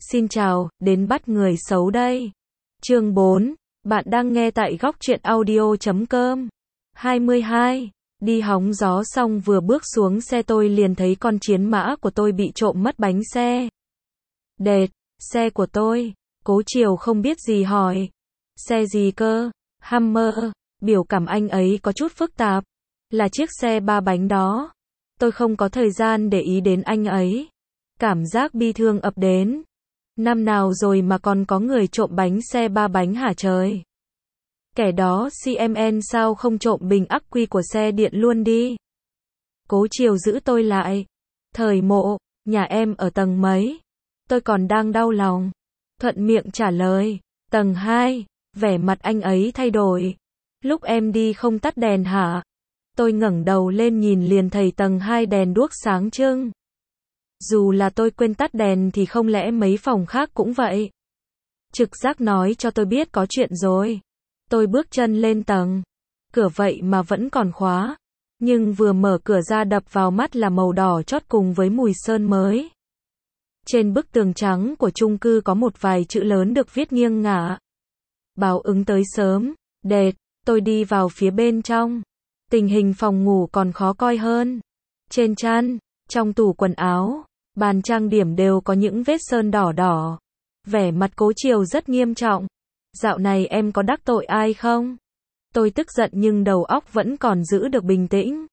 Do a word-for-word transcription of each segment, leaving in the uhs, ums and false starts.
Xin chào, đến bắt người xấu đây. Chương bốn, bạn đang nghe tại góc truyện audio chấm com. hai mươi hai. Đi hóng gió xong vừa bước xuống xe tôi liền thấy con chiến mã của tôi bị trộm mất bánh xe. Đệt, xe của tôi. Cố Chiều không biết gì hỏi. Xe gì cơ? Hummer. Biểu cảm anh ấy có chút phức tạp. Là chiếc xe ba bánh đó. Tôi không có thời gian để ý đến anh ấy. Cảm giác bi thương ập đến. Năm nào rồi mà còn có người trộm bánh xe ba bánh hả trời? Kẻ đó xê em en sao không trộm bình ắc quy của xe điện luôn đi? Cố Chiều giữ tôi lại. Thời Mộ, nhà em ở tầng mấy? Tôi còn đang đau lòng. Thuận miệng trả lời. Tầng hai. Vẻ mặt anh ấy thay đổi. Lúc em đi không tắt đèn hả? Tôi ngẩng đầu lên nhìn liền thấy tầng hai đèn đuốc sáng trưng. Dù là tôi quên tắt đèn thì không lẽ mấy phòng khác cũng vậy? Trực giác nói cho tôi biết có chuyện rồi. Tôi bước chân lên tầng. Cửa vậy mà vẫn còn khóa. Nhưng vừa mở cửa ra đập vào mắt là màu đỏ chót cùng với mùi sơn mới. Trên bức tường trắng của chung cư có một vài chữ lớn được viết nghiêng ngả. Báo ứng tới sớm. Đệt, tôi đi vào phía bên trong. Tình hình phòng ngủ còn khó coi hơn. Trên chăn, trong tủ quần áo, bàn trang điểm đều có những vết sơn đỏ đỏ. Vẻ mặt Cố Chiều rất nghiêm trọng. Dạo này em có đắc tội ai không? Tôi tức giận nhưng đầu óc vẫn còn giữ được bình tĩnh.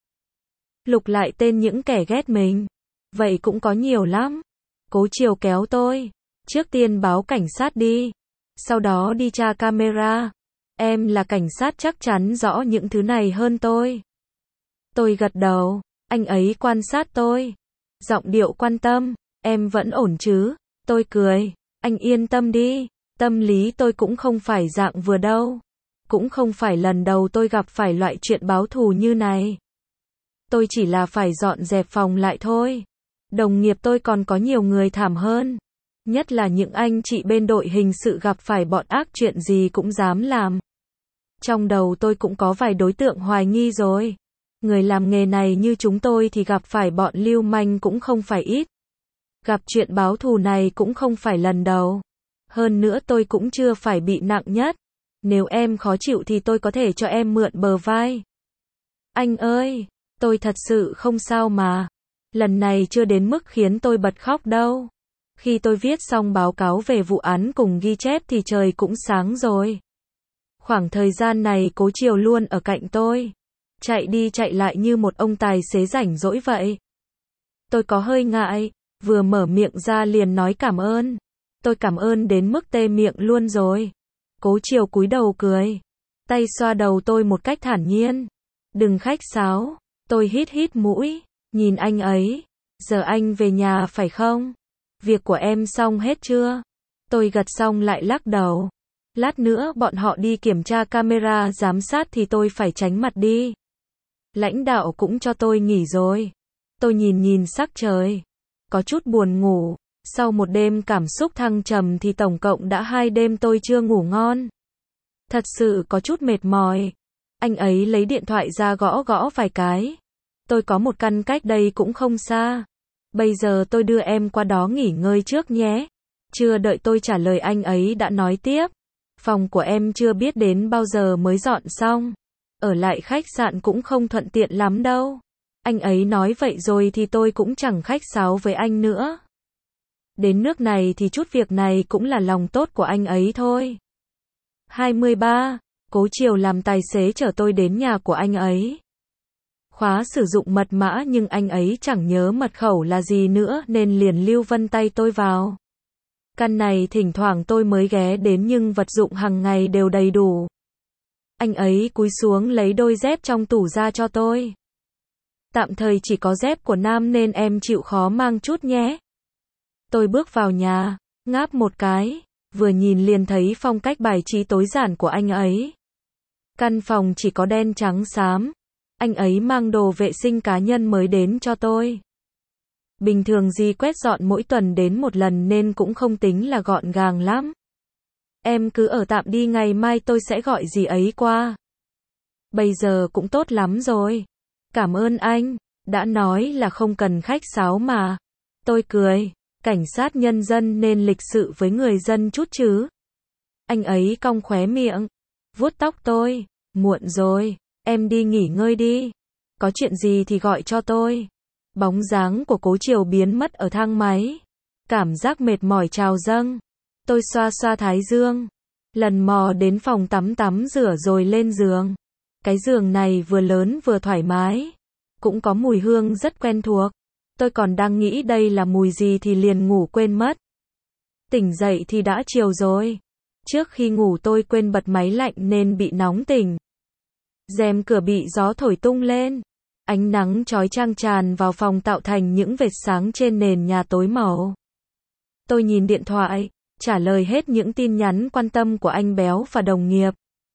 Lục lại tên những kẻ ghét mình. Vậy cũng có nhiều lắm. Cố Chiều kéo tôi. Trước tiên báo cảnh sát đi. Sau đó đi tra camera. Em là cảnh sát chắc chắn rõ những thứ này hơn tôi. Tôi gật đầu. Anh ấy quan sát tôi. Giọng điệu quan tâm. Em vẫn ổn chứ? Tôi cười. Anh yên tâm đi. Tâm lý tôi cũng không phải dạng vừa đâu. Cũng không phải lần đầu tôi gặp phải loại chuyện báo thù như này. Tôi chỉ là phải dọn dẹp phòng lại thôi. Đồng nghiệp tôi còn có nhiều người thảm hơn. Nhất là những anh chị bên đội hình sự gặp phải bọn ác chuyện gì cũng dám làm. Trong đầu tôi cũng có vài đối tượng hoài nghi rồi. Người làm nghề này như chúng tôi thì gặp phải bọn lưu manh cũng không phải ít. Gặp chuyện báo thù này cũng không phải lần đầu. Hơn nữa tôi cũng chưa phải bị nặng nhất. Nếu em khó chịu thì tôi có thể cho em mượn bờ vai. Anh ơi, tôi thật sự không sao mà. Lần này chưa đến mức khiến tôi bật khóc đâu. Khi tôi viết xong báo cáo về vụ án cùng ghi chép thì trời cũng sáng rồi. Khoảng thời gian này Cố Chiều luôn ở cạnh tôi. Chạy đi chạy lại như một ông tài xế rảnh rỗi vậy. Tôi có hơi ngại, vừa mở miệng ra liền nói cảm ơn. Tôi cảm ơn đến mức tê miệng luôn rồi. Cố Chiều cúi đầu cười. Tay xoa đầu tôi một cách thản nhiên. Đừng khách sáo. Tôi hít hít mũi. Nhìn anh ấy. Giờ anh về nhà phải không? Việc của em xong hết chưa? Tôi gật xong lại lắc đầu. Lát nữa bọn họ đi kiểm tra camera giám sát thì tôi phải tránh mặt đi. Lãnh đạo cũng cho tôi nghỉ rồi. Tôi nhìn nhìn sắc trời. Có chút buồn ngủ. Sau một đêm cảm xúc thăng trầm thì tổng cộng đã hai đêm tôi chưa ngủ ngon. Thật sự có chút mệt mỏi. Anh ấy lấy điện thoại ra gõ gõ vài cái. Tôi có một căn cách đây cũng không xa. Bây giờ tôi đưa em qua đó nghỉ ngơi trước nhé. Chưa đợi tôi trả lời anh ấy đã nói tiếp. Phòng của em chưa biết đến bao giờ mới dọn xong. Ở lại khách sạn cũng không thuận tiện lắm đâu. Anh ấy nói vậy rồi thì tôi cũng chẳng khách sáo với anh nữa. Đến nước này thì chút việc này cũng là lòng tốt của anh ấy thôi. hai mươi ba. Cố Chiều làm tài xế chở tôi đến nhà của anh ấy. Khóa sử dụng mật mã nhưng anh ấy chẳng nhớ mật khẩu là gì nữa nên liền lưu vân tay tôi vào. Căn này thỉnh thoảng tôi mới ghé đến nhưng vật dụng hàng ngày đều đầy đủ. Anh ấy cúi xuống lấy đôi dép trong tủ ra cho tôi. Tạm thời chỉ có dép của nam nên em chịu khó mang chút nhé. Tôi bước vào nhà, ngáp một cái, vừa nhìn liền thấy phong cách bài trí tối giản của anh ấy. Căn phòng chỉ có đen trắng xám. Anh ấy mang đồ vệ sinh cá nhân mới đến cho tôi. Bình thường gì quét dọn mỗi tuần đến một lần nên cũng không tính là gọn gàng lắm. Em cứ ở tạm đi, ngày mai tôi sẽ gọi dì ấy qua. Bây giờ cũng tốt lắm rồi. Cảm ơn anh, đã nói là không cần khách sáo mà. Tôi cười. Cảnh sát nhân dân nên lịch sự với người dân chút chứ. Anh ấy cong khóe miệng, vuốt tóc tôi. Muộn rồi, em đi nghỉ ngơi đi. Có chuyện gì thì gọi cho tôi. Bóng dáng của Cố Triều biến mất ở thang máy. Cảm giác mệt mỏi trào dâng. Tôi xoa xoa thái dương. Lần mò đến phòng tắm tắm rửa rồi lên giường. Cái giường này vừa lớn vừa thoải mái. Cũng có mùi hương rất quen thuộc. Tôi còn đang nghĩ đây là mùi gì thì liền ngủ quên mất. Tỉnh dậy thì đã chiều rồi. Trước khi ngủ tôi quên bật máy lạnh nên bị nóng tỉnh. Rèm cửa bị gió thổi tung lên. Ánh nắng chói chang tràn vào phòng tạo thành những vệt sáng trên nền nhà tối màu. Tôi nhìn điện thoại, trả lời hết những tin nhắn quan tâm của anh Béo và đồng nghiệp.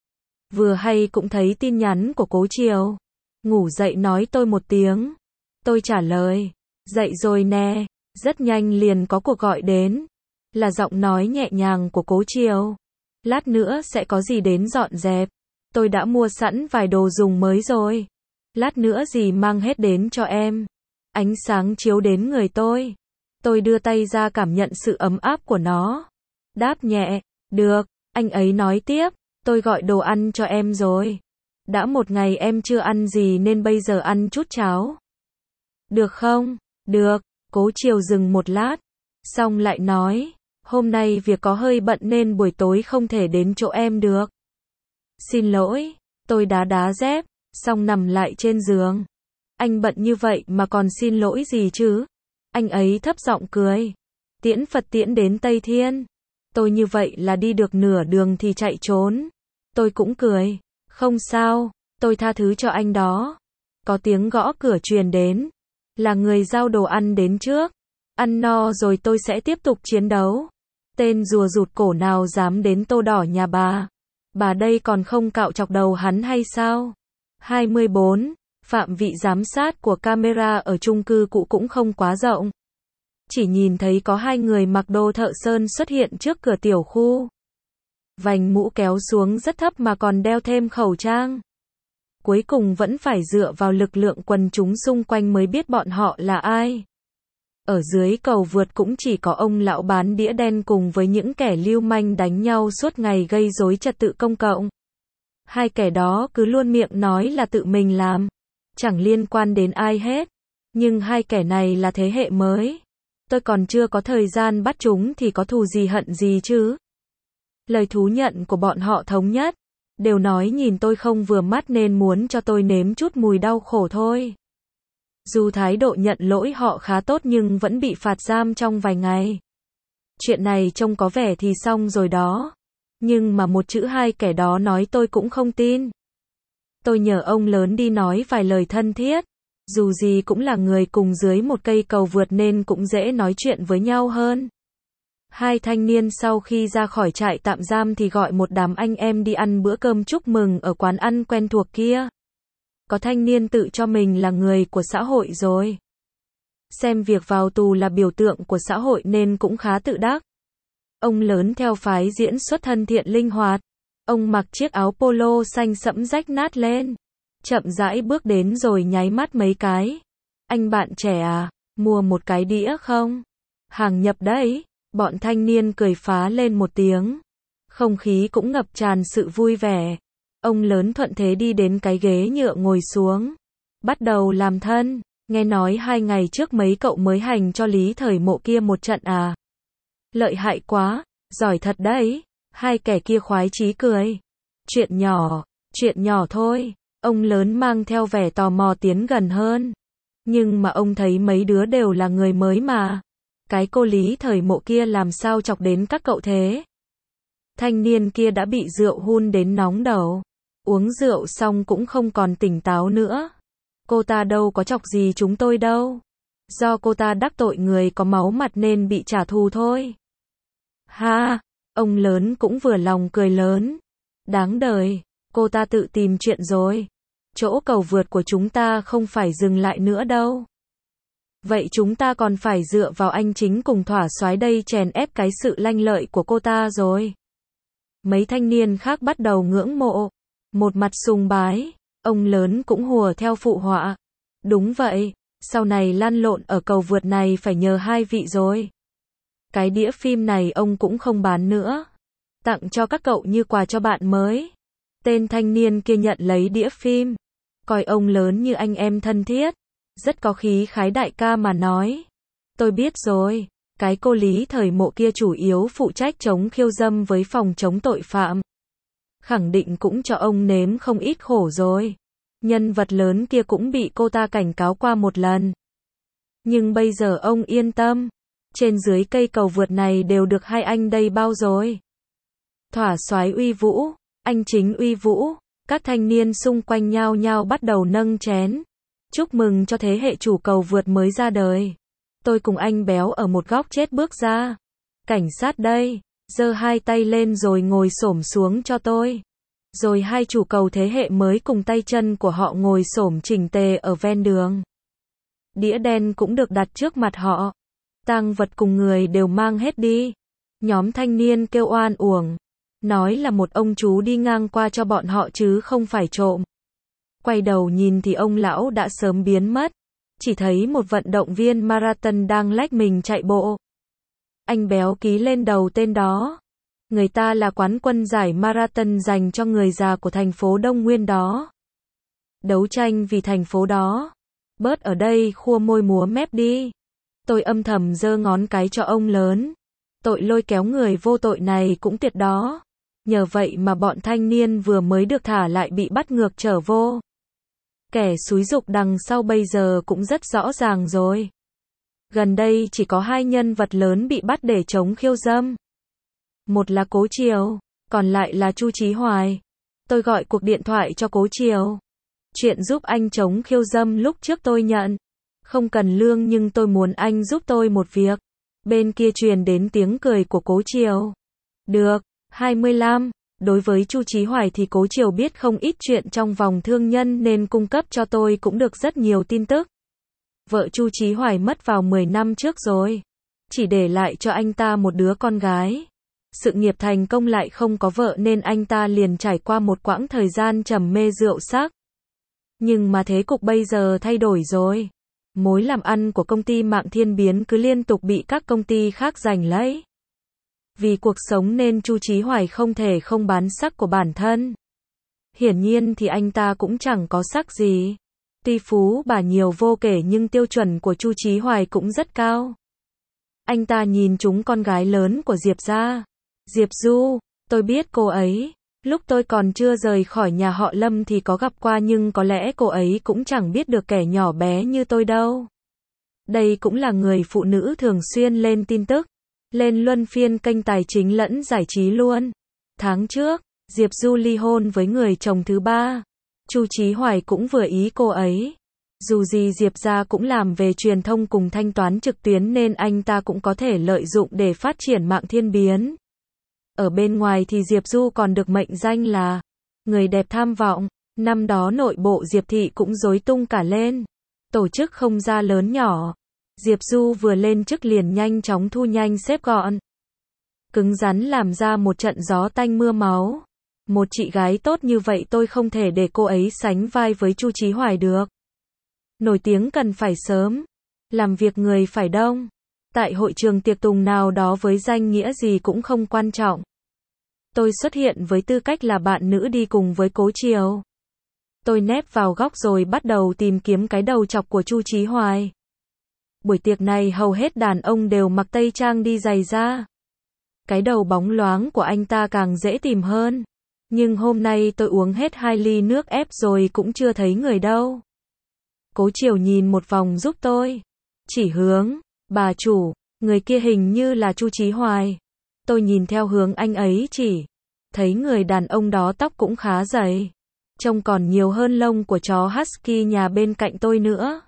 Vừa hay cũng thấy tin nhắn của Cố Triều. Ngủ dậy nói tôi một tiếng. Tôi trả lời, dậy rồi nè. Rất nhanh liền có cuộc gọi đến. Là giọng nói nhẹ nhàng của Cố Triều. Lát nữa sẽ có gì đến dọn dẹp. Tôi đã mua sẵn vài đồ dùng mới rồi. Lát nữa dì mang hết đến cho em. Ánh sáng chiếu đến người tôi. Tôi đưa tay ra cảm nhận sự ấm áp của nó. Đáp nhẹ, được, anh ấy nói tiếp, tôi gọi đồ ăn cho em rồi. Đã một ngày em chưa ăn gì nên bây giờ ăn chút cháo. Được không? Được, Cố Triều dừng một lát. Xong lại nói, hôm nay việc có hơi bận nên buổi tối không thể đến chỗ em được. Xin lỗi, tôi đá đá dép, xong nằm lại trên giường. Anh bận như vậy mà còn xin lỗi gì chứ? Anh ấy thấp giọng cười. Tiễn Phật tiễn đến Tây Thiên. Tôi như vậy là đi được nửa đường thì chạy trốn. Tôi cũng cười. Không sao, tôi tha thứ cho anh đó. Có tiếng gõ cửa truyền đến. Là người giao đồ ăn đến trước. Ăn no rồi tôi sẽ tiếp tục chiến đấu. Tên rùa rụt cổ nào dám đến Tô Đỏ nhà bà. Bà đây còn không cạo chọc đầu hắn hay sao? hai mươi bốn. Phạm vị giám sát của camera ở chung cư cũ cũng không quá rộng. Chỉ nhìn thấy có hai người mặc đồ thợ sơn xuất hiện trước cửa tiểu khu. Vành mũ kéo xuống rất thấp mà còn đeo thêm khẩu trang. Cuối cùng vẫn phải dựa vào lực lượng quần chúng xung quanh mới biết bọn họ là ai. Ở dưới cầu vượt cũng chỉ có ông lão bán đĩa đen cùng với những kẻ lưu manh đánh nhau suốt ngày gây rối trật tự công cộng. Hai kẻ đó cứ luôn miệng nói là tự mình làm. Chẳng liên quan đến ai hết. Nhưng hai kẻ này là thế hệ mới. Tôi còn chưa có thời gian bắt chúng thì có thù gì hận gì chứ. Lời thú nhận của bọn họ thống nhất. Đều nói nhìn tôi không vừa mắt nên muốn cho tôi nếm chút mùi đau khổ thôi. Dù thái độ nhận lỗi họ khá tốt nhưng vẫn bị phạt giam trong vài ngày. Chuyện này trông có vẻ thì xong rồi đó. Nhưng mà một chữ hai kẻ đó nói tôi cũng không tin. Tôi nhờ ông lớn đi nói vài lời thân thiết. Dù gì cũng là người cùng dưới một cây cầu vượt nên cũng dễ nói chuyện với nhau hơn. Hai thanh niên sau khi ra khỏi trại tạm giam thì gọi một đám anh em đi ăn bữa cơm chúc mừng ở quán ăn quen thuộc kia. Có thanh niên tự cho mình là người của xã hội rồi. Xem việc vào tù là biểu tượng của xã hội nên cũng khá tự đắc. Ông lớn theo phái diễn xuất thân thiện linh hoạt. Ông mặc chiếc áo polo xanh sẫm rách nát lên. Chậm rãi bước đến rồi nháy mắt mấy cái. Anh bạn trẻ à, mua một cái đĩa không? Hàng nhập đấy. Bọn thanh niên cười phá lên một tiếng. Không khí cũng ngập tràn sự vui vẻ. Ông lớn thuận thế đi đến cái ghế nhựa ngồi xuống. Bắt đầu làm thân. Nghe nói hai ngày trước mấy cậu mới hành cho Lý Thời Mộ kia một trận à? Lợi hại quá, giỏi thật đấy. Hai kẻ kia khoái chí cười. Chuyện nhỏ, chuyện nhỏ thôi. Ông lớn mang theo vẻ tò mò tiến gần hơn. Nhưng mà ông thấy mấy đứa đều là người mới mà. Cái cô Lý Thời Mộ kia làm sao chọc đến các cậu thế? Thanh niên kia đã bị rượu hun đến nóng đầu. Uống rượu xong cũng không còn tỉnh táo nữa. Cô ta đâu có chọc gì chúng tôi đâu. Do cô ta đắc tội người có máu mặt nên bị trả thù thôi. Ha, ông lớn cũng vừa lòng cười lớn. Đáng đời, cô ta tự tìm chuyện rồi. Chỗ cầu vượt của chúng ta không phải dừng lại nữa đâu. Vậy chúng ta còn phải dựa vào anh chính cùng thỏa soái đây chèn ép cái sự lanh lợi của cô ta rồi. Mấy thanh niên khác bắt đầu ngưỡng mộ. Một mặt sùng bái. Ông lớn cũng hùa theo phụ họa. Đúng vậy, sau này lăn lộn ở cầu vượt này phải nhờ hai vị rồi. Cái đĩa phim này ông cũng không bán nữa. Tặng cho các cậu như quà cho bạn mới. Tên thanh niên kia nhận lấy đĩa phim. Coi ông lớn như anh em thân thiết. Rất có khí khái đại ca mà nói. Tôi biết rồi. Cái cô Lý thời mộ kia chủ yếu phụ trách chống khiêu dâm với phòng chống tội phạm. Khẳng định cũng cho ông nếm không ít khổ rồi. Nhân vật lớn kia cũng bị cô ta cảnh cáo qua một lần. Nhưng bây giờ ông yên tâm. Trên dưới cây cầu vượt này đều được hai anh đây bao rồi. Thỏa soái uy vũ, anh chính uy vũ. Các thanh niên xung quanh nhao nhao bắt đầu nâng chén. Chúc mừng cho thế hệ chủ cầu vượt mới ra đời. Tôi cùng anh béo ở một góc chết bước ra. Cảnh sát đây, giơ hai tay lên rồi ngồi xổm xuống cho tôi. Rồi hai chủ cầu thế hệ mới cùng tay chân của họ ngồi xổm chỉnh tề ở ven đường. Đĩa đen cũng được đặt trước mặt họ. Tang vật cùng người đều mang hết đi. Nhóm thanh niên kêu oan uổng. Nói là một ông chú đi ngang qua cho bọn họ chứ không phải trộm. Quay đầu nhìn thì ông lão đã sớm biến mất. Chỉ thấy một vận động viên marathon đang lách mình chạy bộ. Anh béo ký lên đầu tên đó. Người ta là quán quân giải marathon dành cho người già của thành phố Đông Nguyên đó. Đấu tranh vì thành phố đó. Bớt ở đây khua môi múa mép đi. Tôi âm thầm giơ ngón cái cho ông lớn. Tội lôi kéo người vô tội này cũng tuyệt đó. Nhờ vậy mà bọn thanh niên vừa mới được thả lại bị bắt ngược trở vô. Kẻ xúi giục đằng sau bây giờ cũng rất rõ ràng rồi. Gần đây chỉ có hai nhân vật lớn bị bắt để chống khiêu dâm. Một là Cố Triều, còn lại là Chu Chí Hoài. Tôi gọi cuộc điện thoại cho Cố Triều. Chuyện giúp anh chống khiêu dâm lúc trước tôi nhận. Không cần lương nhưng tôi muốn anh giúp tôi một việc. Bên kia truyền đến tiếng cười của Cố Triều. Được, hai mươi lăm. Đối với Chu Chí Hoài thì Cố Triều biết không ít chuyện trong vòng thương nhân nên cung cấp cho tôi cũng được rất nhiều tin tức. Vợ Chu Chí Hoài mất vào mười năm trước rồi. Chỉ để lại cho anh ta một đứa con gái. Sự nghiệp thành công lại không có vợ nên anh ta liền trải qua một quãng thời gian trầm mê rượu sắc. Nhưng mà thế cục bây giờ thay đổi rồi. Mối làm ăn của công ty Mạng Thiên Biến cứ liên tục bị các công ty khác giành lấy. Vì cuộc sống nên Chu Chí Hoài không thể không bán sắc của bản thân. Hiển nhiên thì anh ta cũng chẳng có sắc gì. Tuy phú bà nhiều vô kể nhưng tiêu chuẩn của Chu Chí Hoài cũng rất cao. Anh ta nhìn trúng con gái lớn của Diệp gia. Diệp Du, tôi biết cô ấy. Lúc tôi còn chưa rời khỏi nhà họ Lâm thì có gặp qua nhưng có lẽ cô ấy cũng chẳng biết được kẻ nhỏ bé như tôi đâu. Đây cũng là người phụ nữ thường xuyên lên tin tức. Lên luân phiên kênh tài chính lẫn giải trí luôn. Tháng trước, Diệp Du ly hôn với người chồng thứ ba. Chu Chí Hoài cũng vừa ý cô ấy. Dù gì Diệp gia cũng làm về truyền thông cùng thanh toán trực tuyến nên anh ta cũng có thể lợi dụng để phát triển Mạng Thiên Biến. Ở bên ngoài thì Diệp Du còn được mệnh danh là người đẹp tham vọng. Năm đó nội bộ Diệp thị cũng rối tung cả lên. Tổ chức không ra lớn nhỏ. Diệp Du vừa lên chức liền nhanh chóng thu nhanh xếp gọn. Cứng rắn làm ra một trận gió tanh mưa máu. Một chị gái tốt như vậy tôi không thể để cô ấy sánh vai với Chu Chí Hoài được. Nổi tiếng cần phải sớm. Làm việc người phải đông. Tại hội trường tiệc tùng nào đó với danh nghĩa gì cũng không quan trọng. Tôi xuất hiện với tư cách là bạn nữ đi cùng với Cố Triều. Tôi nép vào góc rồi bắt đầu tìm kiếm cái đầu chọc của Chu Chí Hoài. Buổi tiệc này hầu hết đàn ông đều mặc tây trang đi giày da. Cái đầu bóng loáng của anh ta càng dễ tìm hơn. Nhưng hôm nay tôi uống hết hai ly nước ép rồi cũng chưa thấy người đâu. Cố Triều nhìn một vòng giúp tôi. Chỉ hướng, bà chủ, người kia hình như là Chu Chí Hoài. Tôi nhìn theo hướng anh ấy chỉ. Thấy người đàn ông đó tóc cũng khá dày. Trông còn nhiều hơn lông của chó husky nhà bên cạnh tôi nữa.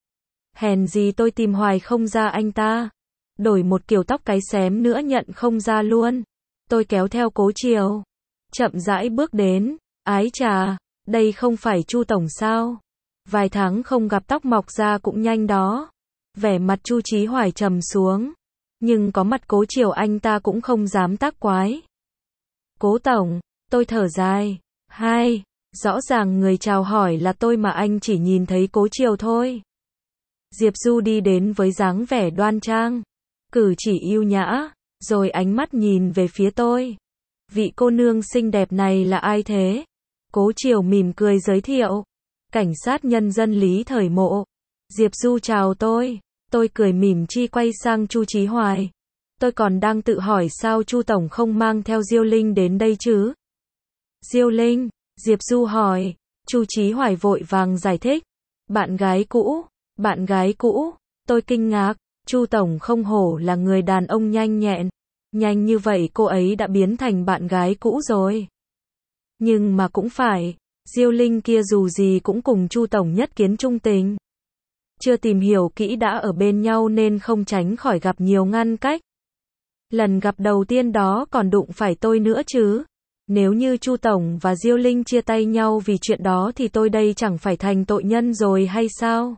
Hèn gì tôi tìm hoài không ra anh ta. Đổi một kiểu tóc cái xém nữa nhận không ra luôn. Tôi kéo theo Cố Triều. Chậm rãi bước đến. Ái chà, đây không phải Chu tổng sao? Vài tháng không gặp tóc mọc ra cũng nhanh đó. Vẻ mặt Chu Chí Hoài trầm xuống. Nhưng có mặt Cố Triều anh ta cũng không dám tác quái. Cố tổng, tôi thở dài. Hai, rõ ràng người chào hỏi là tôi mà anh chỉ nhìn thấy Cố Triều thôi. Diệp Du đi đến với dáng vẻ đoan trang. cử chỉ yêu nhã, rồi ánh mắt nhìn về phía tôi. Vị cô nương xinh đẹp này là ai thế? Cố Triều mỉm cười giới thiệu. Cảnh sát nhân dân Lý Thời Mộ. Diệp Du chào tôi. Tôi cười mỉm chi quay sang Chu Chí Hoài. Tôi còn đang tự hỏi sao Chu Tổng không mang theo Diêu Linh đến đây chứ? Diêu Linh, Diệp Du hỏi. Chu Chí Hoài vội vàng giải thích. Bạn gái cũ, bạn gái cũ. Tôi kinh ngạc, Chu Tổng không hổ là người đàn ông nhanh nhẹn. Nhanh như vậy cô ấy đã biến thành bạn gái cũ rồi. Nhưng mà cũng phải, Diêu Linh kia dù gì cũng cùng Chu Tổng nhất kiến trung tình. Chưa tìm hiểu kỹ đã ở bên nhau nên không tránh khỏi gặp nhiều ngăn cách. Lần gặp đầu tiên đó còn đụng phải tôi nữa chứ. Nếu như Chu Tổng và Diêu Linh chia tay nhau vì chuyện đó thì tôi đây chẳng phải thành tội nhân rồi hay sao?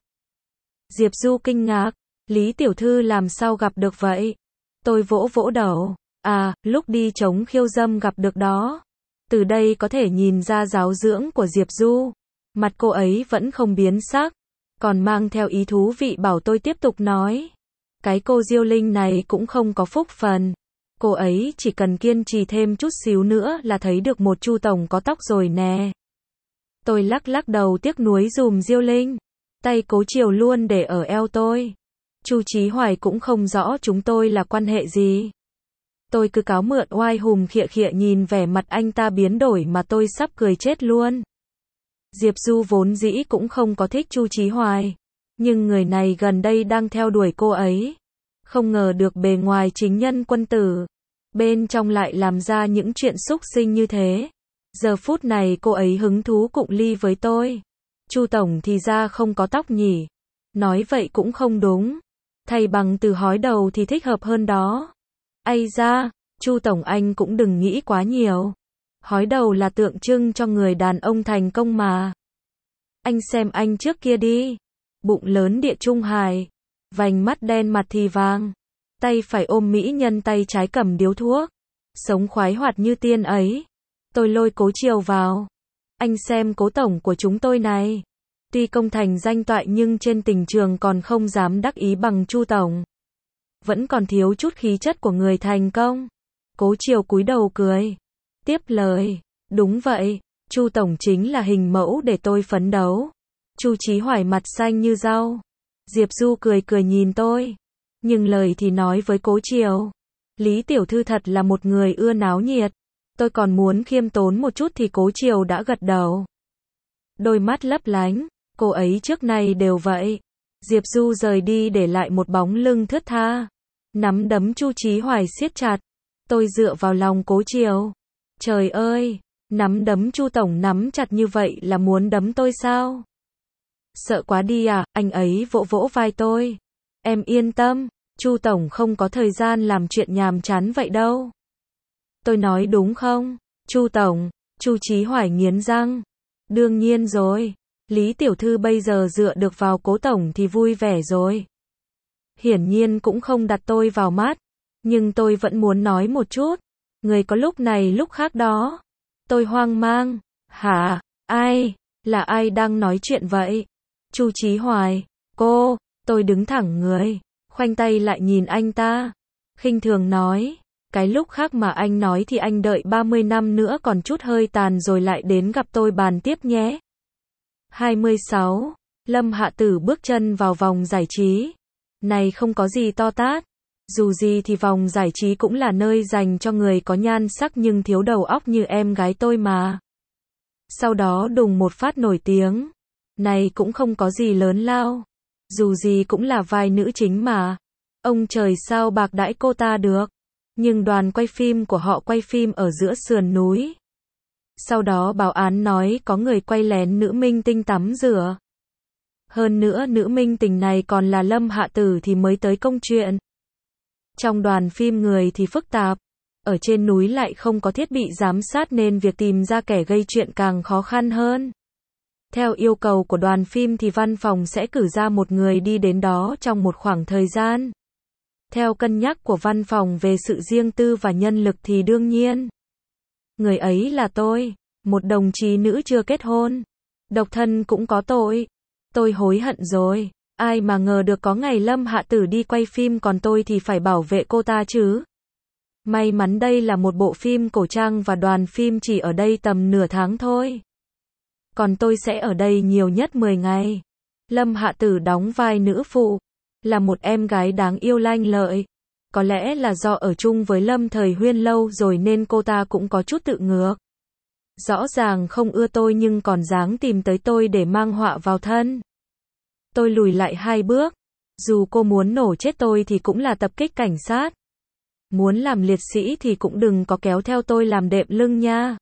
Diệp Du kinh ngạc, Lý Tiểu Thư làm sao gặp được vậy? Tôi vỗ vỗ đầu, à, lúc đi chống khiêu dâm gặp được đó. Từ đây có thể nhìn ra giáo dưỡng của Diệp Du. Mặt cô ấy vẫn không biến sắc, còn mang theo ý thú vị bảo tôi tiếp tục nói. Cái cô Diêu Linh này cũng không có phúc phần. Cô ấy chỉ cần kiên trì thêm chút xíu nữa là thấy được một Chu Tổng có tóc rồi nè. Tôi lắc lắc đầu tiếc nuối dùm Diêu Linh. Tay Cố Triều luôn để ở eo tôi. Chu Chí Hoài cũng không rõ chúng tôi là quan hệ gì. Tôi cứ cáo mượn oai hùm khịa khịa nhìn vẻ mặt anh ta biến đổi mà tôi sắp cười chết luôn. Diệp Du vốn dĩ cũng không có thích Chu Chí Hoài. Nhưng người này gần đây đang theo đuổi cô ấy. Không ngờ được bề ngoài chính nhân quân tử. Bên trong lại làm ra những chuyện xúc sinh như thế. Giờ phút này cô ấy hứng thú cụng ly với tôi. Chu Tổng thì ra không có tóc nhỉ. Nói vậy cũng không đúng. Thay bằng từ hói đầu thì thích hợp hơn đó. Ây da, Chu Tổng anh cũng đừng nghĩ quá nhiều. Hói đầu là tượng trưng cho người đàn ông thành công mà. Anh xem anh trước kia đi. Bụng lớn địa trung hải. Vành mắt đen mặt thì vàng. Tay phải ôm mỹ nhân tay trái cầm điếu thuốc. Sống khoái hoạt như tiên ấy. Tôi lôi Cố Triều vào. Anh xem Cố Tổng của chúng tôi này. Tuy công thành danh toại nhưng trên tình trường còn không dám đắc ý bằng Chu Tổng. Vẫn còn thiếu chút khí chất của người thành công. Cố Triều cúi đầu cười. Tiếp lời. Đúng vậy, Chu Tổng chính là hình mẫu để tôi phấn đấu. Chu Chí Hoài mặt xanh như rau. Diệp Du cười cười nhìn tôi. Nhưng lời thì nói với Cố Triều. Lý Tiểu Thư thật là một người ưa náo nhiệt. Tôi còn muốn khiêm tốn một chút thì Cố Triều đã gật đầu. Đôi mắt lấp lánh. Cô ấy trước nay đều vậy. Diệp Du rời đi để lại một bóng lưng thướt tha. Nắm đấm Chu Chí Hoài siết chặt. Tôi dựa vào lòng Cố Triều. Trời ơi, nắm đấm Chu Tổng nắm chặt như vậy là muốn đấm tôi sao? Sợ quá đi à, anh ấy vỗ vỗ vai tôi. Em yên tâm, Chu Tổng không có thời gian làm chuyện nhàm chán vậy đâu. Tôi nói đúng không? Chu Tổng, Chu Chí Hoài nghiến răng. Đương nhiên rồi, Lý Tiểu Thư bây giờ dựa được vào Cố Tổng thì vui vẻ rồi. Hiển nhiên cũng không đặt tôi vào mắt, nhưng tôi vẫn muốn nói một chút. Người có lúc này lúc khác đó. Tôi hoang mang. Hả? Ai? Là ai đang nói chuyện vậy? Chu Chí Hoài. Cô. Tôi đứng thẳng người. Khoanh tay lại nhìn anh ta. Khinh thường nói. Cái lúc khác mà anh nói thì anh đợi ba mươi năm nữa còn chút hơi tàn rồi lại đến gặp tôi bàn tiếp nhé. hai mươi sáu. Lâm Hạ Tử bước chân vào vòng giải trí. Này không có gì to tát. Dù gì thì vòng giải trí cũng là nơi dành cho người có nhan sắc nhưng thiếu đầu óc như em gái tôi mà. Sau đó đùng một phát nổi tiếng. Này cũng không có gì lớn lao. Dù gì cũng là vai nữ chính mà. Ông trời sao bạc đãi cô ta được. Nhưng đoàn quay phim của họ quay phim ở giữa sườn núi. Sau đó bảo án nói có người quay lén nữ minh tinh tắm rửa. Hơn nữa nữ minh tinh này còn là Lâm Hạ Tử thì mới tới công chuyện. Trong đoàn phim người thì phức tạp. Ở trên núi lại không có thiết bị giám sát nên việc tìm ra kẻ gây chuyện càng khó khăn hơn. Theo yêu cầu của đoàn phim thì văn phòng sẽ cử ra một người đi đến đó trong một khoảng thời gian. Theo cân nhắc của văn phòng về sự riêng tư và nhân lực thì đương nhiên. Người ấy là tôi, một đồng chí nữ chưa kết hôn. Độc thân cũng có tội. Tôi hối hận rồi. Ai mà ngờ được có ngày Lâm Hạ Tử đi quay phim còn tôi thì phải bảo vệ cô ta chứ. May mắn đây là một bộ phim cổ trang và đoàn phim chỉ ở đây tầm nửa tháng thôi. Còn tôi sẽ ở đây nhiều nhất mười ngày. Lâm Hạ Tử đóng vai nữ phụ, là một em gái đáng yêu lanh lợi. Có lẽ là do ở chung với Lâm Thời Huyên lâu rồi nên cô ta cũng có chút tự ngược. Rõ ràng không ưa tôi nhưng còn dáng tìm tới tôi để mang họa vào thân. Tôi lùi lại hai bước. Dù cô muốn nổ chết tôi thì cũng là tập kích cảnh sát. Muốn làm liệt sĩ thì cũng đừng có kéo theo tôi làm đệm lưng nha.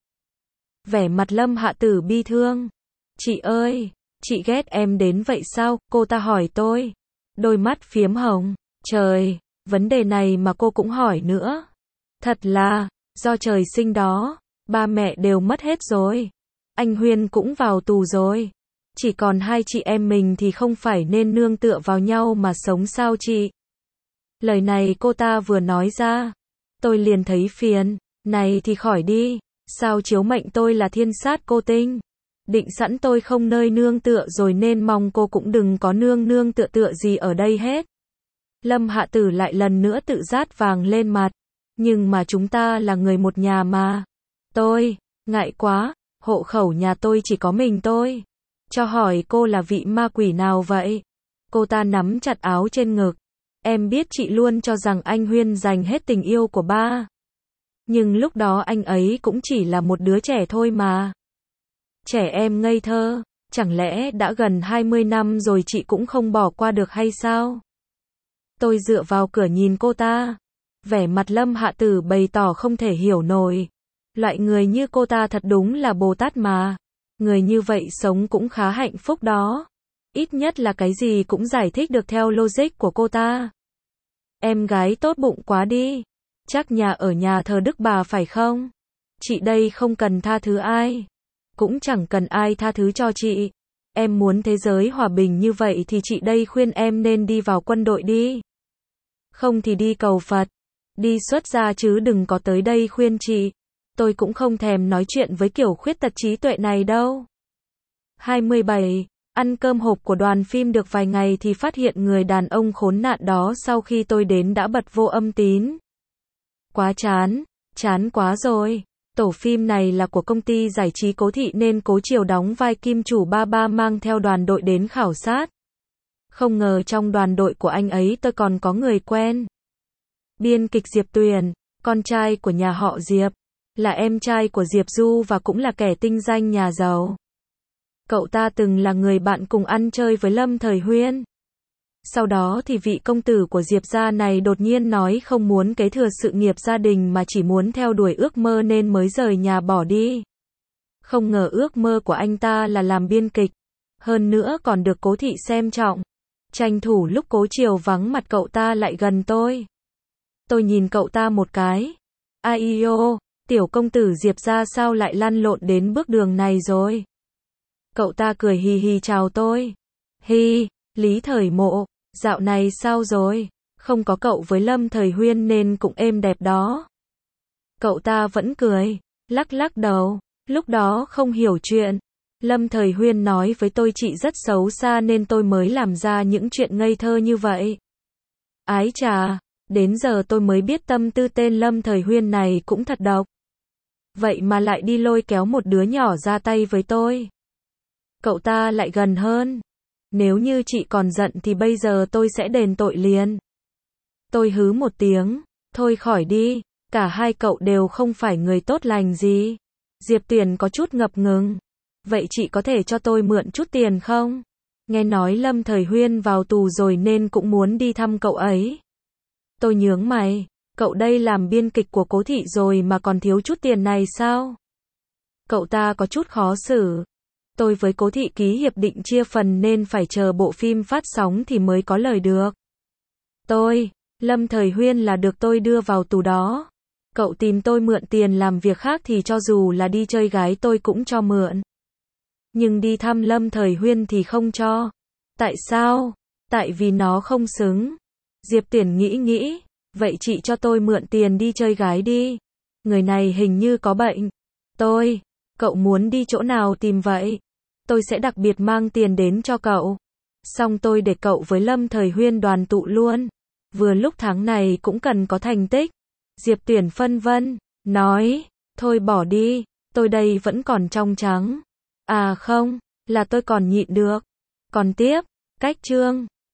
Vẻ mặt Lâm Hạ Tử bi thương. Chị ơi, chị ghét em đến vậy sao? Cô ta hỏi tôi. Đôi mắt phiếm hồng. Trời, vấn đề này mà cô cũng hỏi nữa. Thật là, do trời sinh đó. Ba mẹ đều mất hết rồi. Anh Huyên cũng vào tù rồi. Chỉ còn hai chị em mình thì không phải nên nương tựa vào nhau mà sống sao chị? Lời này cô ta vừa nói ra. Tôi liền thấy phiền. Này thì khỏi đi. Sao chiếu mệnh tôi là thiên sát cô tinh? Định sẵn tôi không nơi nương tựa rồi nên mong cô cũng đừng có nương nương tựa tựa gì ở đây hết. Lâm Hạ Tử lại lần nữa tự rát vàng lên mặt. Nhưng mà chúng ta là người một nhà mà. Tôi, ngại quá, hộ khẩu nhà tôi chỉ có mình tôi. Cho hỏi cô là vị ma quỷ nào vậy? Cô ta nắm chặt áo trên ngực. Em biết chị luôn cho rằng anh Huyên dành hết tình yêu của ba. Nhưng lúc đó anh ấy cũng chỉ là một đứa trẻ thôi mà. Trẻ em ngây thơ, chẳng lẽ đã gần hai mươi năm rồi chị cũng không bỏ qua được hay sao? Tôi dựa vào cửa nhìn cô ta. Vẻ mặt Lâm Hạ Tử bày tỏ không thể hiểu nổi. Loại người như cô ta thật đúng là Bồ Tát mà. Người như vậy sống cũng khá hạnh phúc đó. Ít nhất là cái gì cũng giải thích được theo logic của cô ta. Em gái tốt bụng quá đi. Chắc nhà ở nhà thờ Đức Bà phải không? Chị đây không cần tha thứ ai. Cũng chẳng cần ai tha thứ cho chị. Em muốn thế giới hòa bình như vậy thì chị đây khuyên em nên đi vào quân đội đi. Không thì đi cầu Phật. Đi xuất gia chứ đừng có tới đây khuyên chị. Tôi cũng không thèm nói chuyện với kiểu khuyết tật trí tuệ này đâu. hai mươi bảy. Ăn cơm hộp của đoàn phim được vài ngày thì phát hiện người đàn ông khốn nạn đó sau khi tôi đến đã bật vô âm tín. Quá chán, chán quá rồi. Tổ phim này là của công ty giải trí Cố Thị nên Cố Triều đóng vai kim chủ ba ba mang theo đoàn đội đến khảo sát. Không ngờ trong đoàn đội của anh ấy tôi còn có người quen. Biên kịch Diệp Tuyền, con trai của nhà họ Diệp, là em trai của Diệp Du và cũng là kẻ tinh danh nhà giàu. Cậu ta từng là người bạn cùng ăn chơi với Lâm Thời Huyên. Sau đó thì vị công tử của Diệp gia này đột nhiên nói không muốn kế thừa sự nghiệp gia đình mà chỉ muốn theo đuổi ước mơ nên mới rời nhà bỏ đi. Không ngờ ước mơ của anh ta là làm biên kịch. Hơn nữa còn được Cố Thị xem trọng. Tranh thủ lúc Cố Triều vắng mặt cậu ta lại gần tôi. Tôi nhìn cậu ta một cái. Ai ô, tiểu công tử Diệp gia sao lại lăn lộn đến bước đường này rồi? Cậu ta cười hì hì chào tôi. Hi, Lý Thời Mộ, dạo này sao rồi? Không có cậu với Lâm Thời Huyên nên cũng êm đẹp đó. Cậu ta vẫn cười, lắc lắc đầu, lúc đó không hiểu chuyện. Lâm Thời Huyên nói với tôi chị rất xấu xa nên tôi mới làm ra những chuyện ngây thơ như vậy. Ái chà, đến giờ tôi mới biết tâm tư tên Lâm Thời Huyên này cũng thật độc. Vậy mà lại đi lôi kéo một đứa nhỏ ra tay với tôi. Cậu ta lại gần hơn. Nếu như chị còn giận thì bây giờ tôi sẽ đền tội liền. Tôi hứ một tiếng. Thôi khỏi đi. Cả hai cậu đều không phải người tốt lành gì. Diệp Tuyền có chút ngập ngừng. Vậy chị có thể cho tôi mượn chút tiền không? Nghe nói Lâm Thời Huyên vào tù rồi nên cũng muốn đi thăm cậu ấy. Tôi nhướng mày. Cậu đây làm biên kịch của Cố Thị rồi mà còn thiếu chút tiền này sao? Cậu ta có chút khó xử. Tôi với Cố Thị ký hiệp định chia phần nên phải chờ bộ phim phát sóng thì mới có lời được. Tôi, Lâm Thời Huyên là được tôi đưa vào tù đó. Cậu tìm tôi mượn tiền làm việc khác thì cho dù là đi chơi gái tôi cũng cho mượn. Nhưng đi thăm Lâm Thời Huyên thì không cho. Tại sao? Tại vì nó không xứng. Diệp Tuyền nghĩ nghĩ. Vậy chị cho tôi mượn tiền đi chơi gái đi. Người này hình như có bệnh. Tôi, cậu muốn đi chỗ nào tìm vậy? Tôi sẽ đặc biệt mang tiền đến cho cậu. Xong tôi để cậu với Lâm Thời Huyên đoàn tụ luôn. Vừa lúc tháng này cũng cần có thành tích. Diệp Tuyển phân vân, nói, thôi bỏ đi, tôi đây vẫn còn trong trắng. À không, là tôi còn nhịn được. Còn tiếp, cách chương.